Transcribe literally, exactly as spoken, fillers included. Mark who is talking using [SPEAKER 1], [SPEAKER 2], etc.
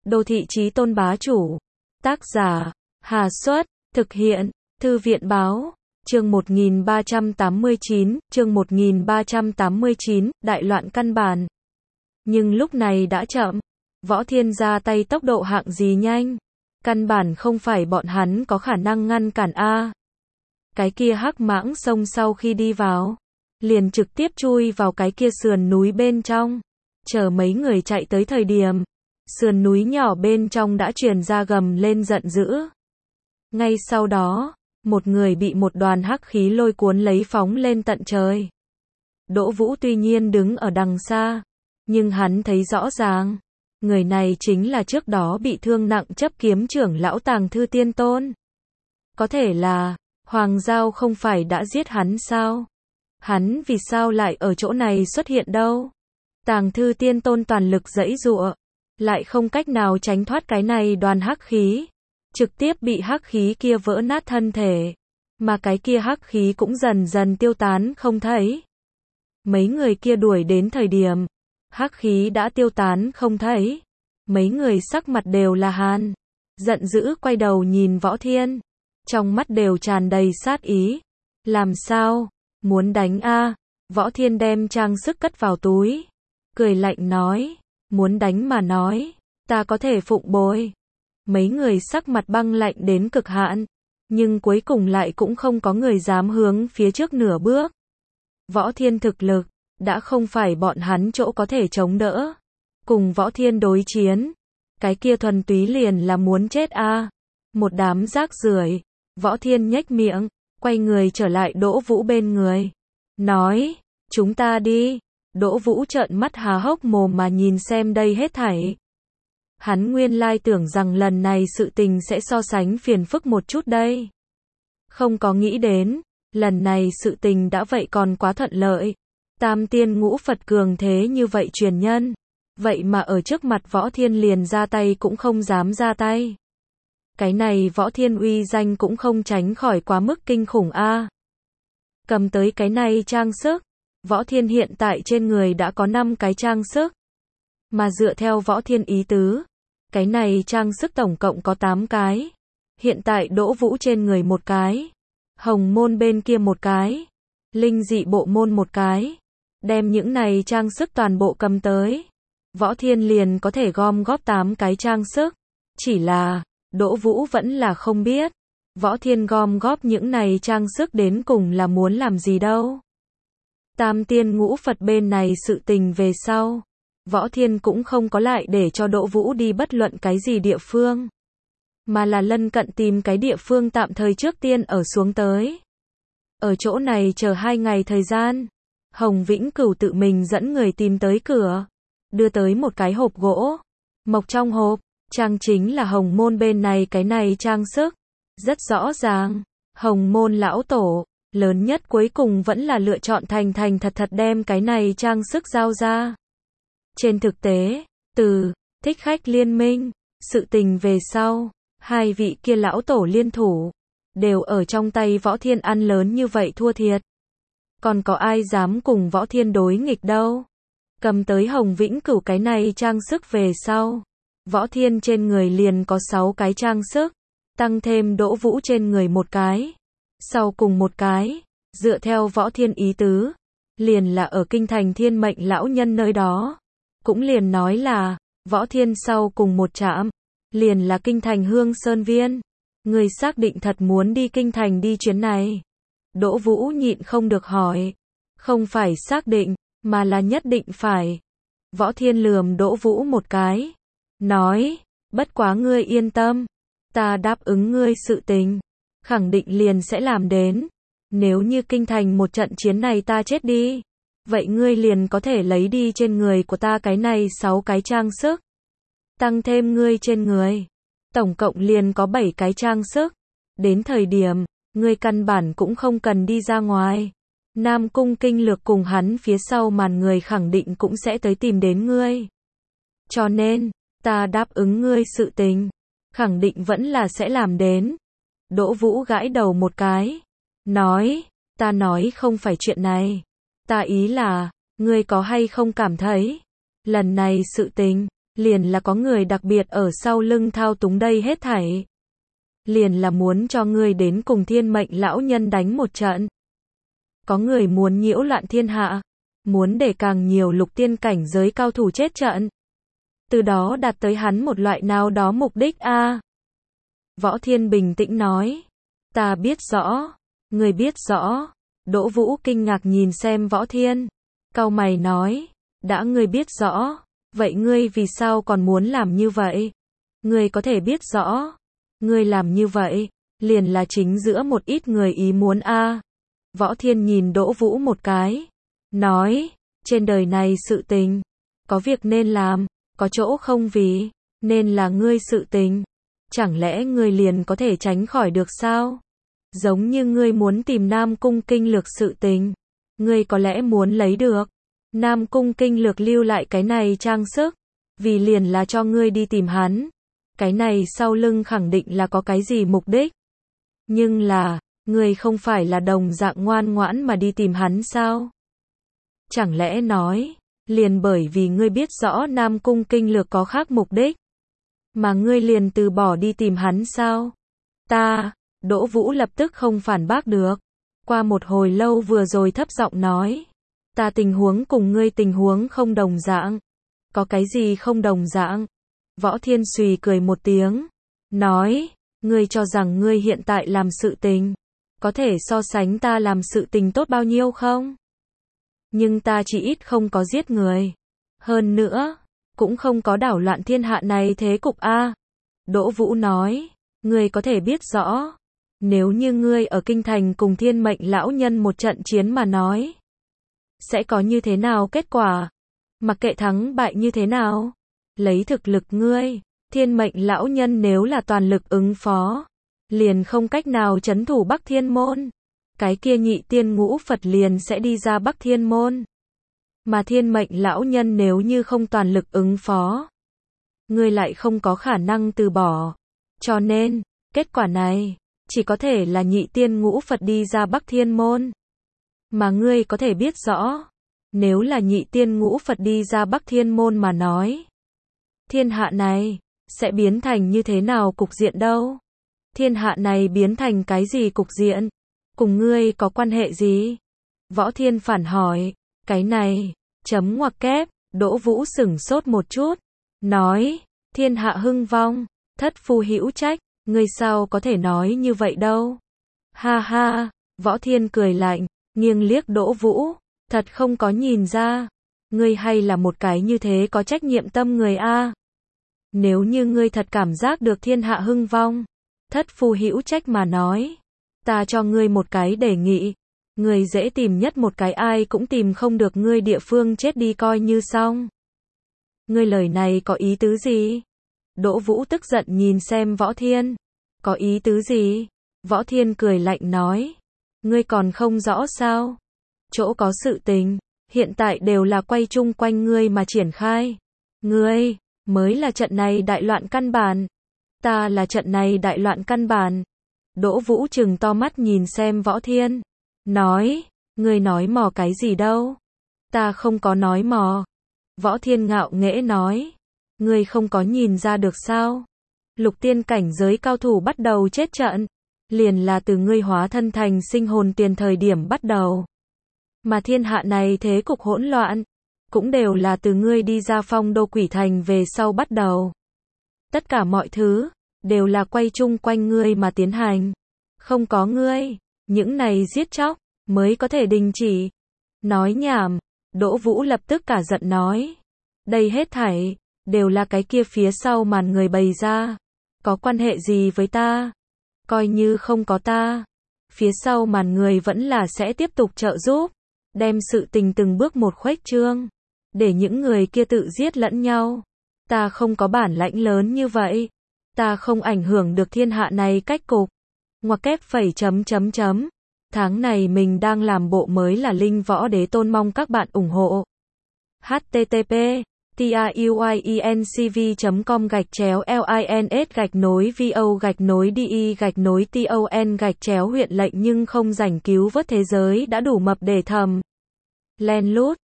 [SPEAKER 1] Đô thị chí tôn bá chủ. Tác giả, Hà Xuất, thực hiện, Thư viện báo. Chương một nghìn ba trăm tám mươi chín, chương một nghìn ba trăm tám mươi chín, đại loạn căn bản. Nhưng lúc này đã chậm. Võ Thiên ra tay tốc độ hạng gì nhanh. Căn bản không phải bọn hắn có khả năng ngăn cản a. Cái kia hắc mãng sông sau khi đi vào, liền trực tiếp chui vào cái kia sườn núi bên trong. Chờ mấy người chạy tới thời điểm, sườn núi nhỏ bên trong đã truyền ra gầm lên giận dữ. Ngay sau đó, một người bị một đoàn hắc khí lôi cuốn lấy phóng lên tận trời. Đỗ Vũ tuy nhiên đứng ở đằng xa, nhưng hắn thấy rõ ràng, người này chính là trước đó bị thương nặng chấp kiếm trưởng lão Tàng Thư Tiên Tôn. Có thể là, Hoàng Giao không phải đã giết hắn sao? Hắn vì sao lại ở chỗ này xuất hiện đâu? Tàng Thư Tiên Tôn toàn lực giãy giụa, lại không cách nào tránh thoát cái này đoàn hắc khí, trực tiếp bị hắc khí kia vỡ nát thân thể, mà cái kia hắc khí cũng dần dần tiêu tán không thấy. Mấy người kia đuổi đến thời điểm, hắc khí đã tiêu tán không thấy. Mấy người sắc mặt đều là hàn, giận dữ quay đầu nhìn Võ Thiên, trong mắt đều tràn đầy sát ý. Làm sao? Muốn đánh a? Võ Thiên đem trang sức cất vào túi, cười lạnh nói, muốn đánh mà nói, ta có thể phụng bồi. Mấy người sắc mặt băng lạnh đến cực hạn, nhưng cuối cùng lại cũng không có người dám hướng phía trước nửa bước. Võ Thiên thực lực, đã không phải bọn hắn chỗ có thể chống đỡ. Cùng Võ Thiên đối chiến, cái kia thuần túy liền là muốn chết a. Một đám rác rưởi. Võ Thiên nhếch miệng, quay người trở lại Đỗ Vũ bên người, nói, chúng ta đi. Đỗ Vũ trợn mắt há hốc mồm mà nhìn xem đây hết thảy. Hắn nguyên lai tưởng rằng lần này sự tình sẽ so sánh phiền phức một chút đây. Không có nghĩ đến, lần này sự tình đã vậy còn quá thuận lợi. Tam tiên ngũ Phật cường thế như vậy truyền nhân, vậy mà ở trước mặt Võ Thiên liền ra tay cũng không dám ra tay. Cái này Võ Thiên uy danh cũng không tránh khỏi quá mức kinh khủng a. Cầm tới cái này trang sức, Võ Thiên hiện tại trên người đã có năm cái trang sức. Mà dựa theo Võ Thiên ý tứ, cái này trang sức tổng cộng có tám cái. Hiện tại Đỗ Vũ trên người một cái, Hồng Môn bên kia một cái, Linh Dị Bộ Môn một cái. Đem những này trang sức toàn bộ cầm tới, Võ Thiên liền có thể gom góp tám cái trang sức. Chỉ là, Đỗ Vũ vẫn là không biết, Võ Thiên gom góp những này trang sức đến cùng là muốn làm gì đâu. Tam tiên ngũ Phật bên này sự tình về sau, Võ Thiên cũng không có lại để cho Đỗ Vũ đi bất luận cái gì địa phương, mà là lân cận tìm cái địa phương tạm thời trước tiên ở xuống tới. Ở chỗ này chờ hai ngày thời gian, Hồng Vĩnh Cửu tự mình dẫn người tìm tới cửa, đưa tới một cái hộp gỗ. Mộc trong hộp, trang chính là Hồng Môn bên này cái này trang sức. Rất rõ ràng, Hồng Môn lão tổ, lớn nhất cuối cùng vẫn là lựa chọn thành thành thật thật đem cái này trang sức giao ra. Trên thực tế, từ Thích Khách Liên Minh, sự tình về sau, hai vị kia lão tổ liên thủ, đều ở trong tay Võ Thiên ăn lớn như vậy thua thiệt. Còn có ai dám cùng Võ Thiên đối nghịch đâu. Cầm tới Hồng Vĩnh Cửu cái này trang sức về sau, Võ Thiên trên người liền có sáu cái trang sức, tăng thêm Đỗ Vũ trên người một cái, sau cùng một cái, dựa theo Võ Thiên ý tứ, liền là ở kinh thành Thiên Mệnh lão nhân nơi đó. Cũng liền nói là, Võ Thiên sau cùng một trạm, liền là kinh thành Hương Sơn Viên. Người xác định thật muốn đi kinh thành đi chuyến này. Đỗ Vũ nhịn không được hỏi, không phải xác định, mà là nhất định phải. Võ Thiên lườm Đỗ Vũ một cái, nói, bất quá ngươi yên tâm, ta đáp ứng ngươi sự tình, khẳng định liền sẽ làm đến. Nếu như kinh thành một trận chiến này ta chết đi, vậy ngươi liền có thể lấy đi trên người của ta cái này sáu cái trang sức, tăng thêm ngươi trên người, tổng cộng liền có bảy cái trang sức. Đến thời điểm, ngươi căn bản cũng không cần đi ra ngoài. Nam Cung Kinh Lược cùng hắn phía sau màn người khẳng định cũng sẽ tới tìm đến ngươi. Cho nên, ta đáp ứng ngươi sự tình, khẳng định vẫn là sẽ làm đến. Đỗ Vũ gãi đầu một cái, nói, ta nói không phải chuyện này. Ta ý là, ngươi có hay không cảm thấy, lần này sự tình, liền là có người đặc biệt ở sau lưng thao túng đây hết thảy. Liền là muốn cho ngươi đến cùng thiên mệnh lão nhân đánh một trận. Có người muốn nhiễu loạn thiên hạ, muốn để càng nhiều lục tiên cảnh giới cao thủ chết trận. Từ đó đạt tới hắn một loại nào đó mục đích a. À, Võ Thiên bình tĩnh nói, ta biết rõ, ngươi biết rõ. Đỗ Vũ kinh ngạc nhìn xem Võ Thiên, cau mày nói, đã ngươi biết rõ, vậy ngươi vì sao còn muốn làm như vậy? Ngươi có thể biết rõ, ngươi làm như vậy, liền là chính giữa một ít người ý muốn a. À, Võ Thiên nhìn Đỗ Vũ một cái, nói, trên đời này sự tình, có việc nên làm, có chỗ không vì, nên là ngươi sự tình. Chẳng lẽ ngươi liền có thể tránh khỏi được sao? Giống như ngươi muốn tìm Nam Cung Kinh Lược sự tình, ngươi có lẽ muốn lấy được Nam Cung Kinh Lược lưu lại cái này trang sức, vì liền là cho ngươi đi tìm hắn. Cái này sau lưng khẳng định là có cái gì mục đích. Nhưng là, ngươi không phải là đồng dạng ngoan ngoãn mà đi tìm hắn sao? Chẳng lẽ nói, liền bởi vì ngươi biết rõ Nam Cung Kinh Lược có khác mục đích, mà ngươi liền từ bỏ đi tìm hắn sao? Ta, Đỗ Vũ lập tức không phản bác được. Qua một hồi lâu vừa rồi thấp giọng nói, ta tình huống cùng ngươi tình huống không đồng dạng. Có cái gì không đồng dạng? Võ Thiên xùy cười một tiếng, nói, ngươi cho rằng ngươi hiện tại làm sự tình, có thể so sánh ta làm sự tình tốt bao nhiêu không? Nhưng ta chỉ ít không có giết người. Hơn nữa, cũng không có đảo loạn thiên hạ này thế cục a. Đỗ Vũ nói, ngươi có thể biết rõ, nếu như ngươi ở kinh thành cùng thiên mệnh lão nhân một trận chiến mà nói, sẽ có như thế nào kết quả? Mặc kệ thắng bại như thế nào, lấy thực lực ngươi, thiên mệnh lão nhân nếu là toàn lực ứng phó, liền không cách nào trấn thủ Bắc Thiên Môn. Cái kia nhị tiên ngũ Phật liền sẽ đi ra Bắc Thiên Môn. Mà thiên mệnh lão nhân nếu như không toàn lực ứng phó, ngươi lại không có khả năng từ bỏ. Cho nên, kết quả này, chỉ có thể là nhị tiên ngũ Phật đi ra Bắc Thiên Môn. Mà ngươi có thể biết rõ, nếu là nhị tiên ngũ Phật đi ra Bắc Thiên Môn mà nói, thiên hạ này, sẽ biến thành như thế nào cục diện đâu? Thiên hạ này biến thành cái gì cục diện? Cùng ngươi có quan hệ gì? Võ Thiên phản hỏi, cái này, chấm ngoặc kép, Đỗ Vũ sửng sốt một chút, nói, thiên hạ hưng vong, thất phu hữu trách, ngươi sao có thể nói như vậy đâu? Ha ha, Võ Thiên cười lạnh, nghiêng liếc Đỗ Vũ, thật không có nhìn ra, ngươi hay là một cái như thế có trách nhiệm tâm người a. Nếu như ngươi thật cảm giác được thiên hạ hưng vong, thất phu hữu trách mà nói, ta cho ngươi một cái đề nghị, ngươi dễ tìm nhất một cái ai cũng tìm không được ngươi địa phương chết đi coi như xong. Ngươi lời này có ý tứ gì? Đỗ Vũ tức giận nhìn xem Võ Thiên. Có ý tứ gì? Võ Thiên cười lạnh nói, ngươi còn không rõ sao? Chỗ có sự tình, hiện tại đều là quay chung quanh ngươi mà triển khai. Ngươi, mới là trận này đại loạn căn bản. Ta là trận này đại loạn căn bản. Đỗ Vũ trừng to mắt nhìn xem Võ Thiên, nói, ngươi nói mò cái gì đâu? Ta không có nói mò. Võ Thiên ngạo nghễ nói, ngươi không có nhìn ra được sao? Lục tiên cảnh giới cao thủ bắt đầu chết trận, liền là từ ngươi hóa thân thành sinh hồn tiền thời điểm bắt đầu. Mà thiên hạ này thế cục hỗn loạn, cũng đều là từ ngươi đi ra phong đô quỷ thành về sau bắt đầu. Tất cả mọi thứ, đều là quay chung quanh ngươi mà tiến hành. Không có ngươi, những này giết chóc, mới có thể đình chỉ. Nói nhảm, Đỗ Vũ lập tức cả giận nói. Đây hết thảy, đều là cái kia phía sau màn người bày ra. Có quan hệ gì với ta? Coi như không có ta, phía sau màn người vẫn là sẽ tiếp tục trợ giúp, đem sự tình từng bước một khuếch trương, để những người kia tự giết lẫn nhau. Ta không có bản lãnh lớn như vậy, ta không ảnh hưởng được thiên hạ này cách cục. Ngoặc kép phẩy chấm chấm chấm. Tháng này mình đang làm bộ mới là Linh Võ Đế Tôn, mong các bạn ủng hộ. H T T P truyencv chấm com gạch chéo lins gạch nối vo gạch nối de gạch nối ton gạch chéo huyện lệnh nhưng không rảnh cứu vớt thế giới đã đủ mập để thầm. Len lút.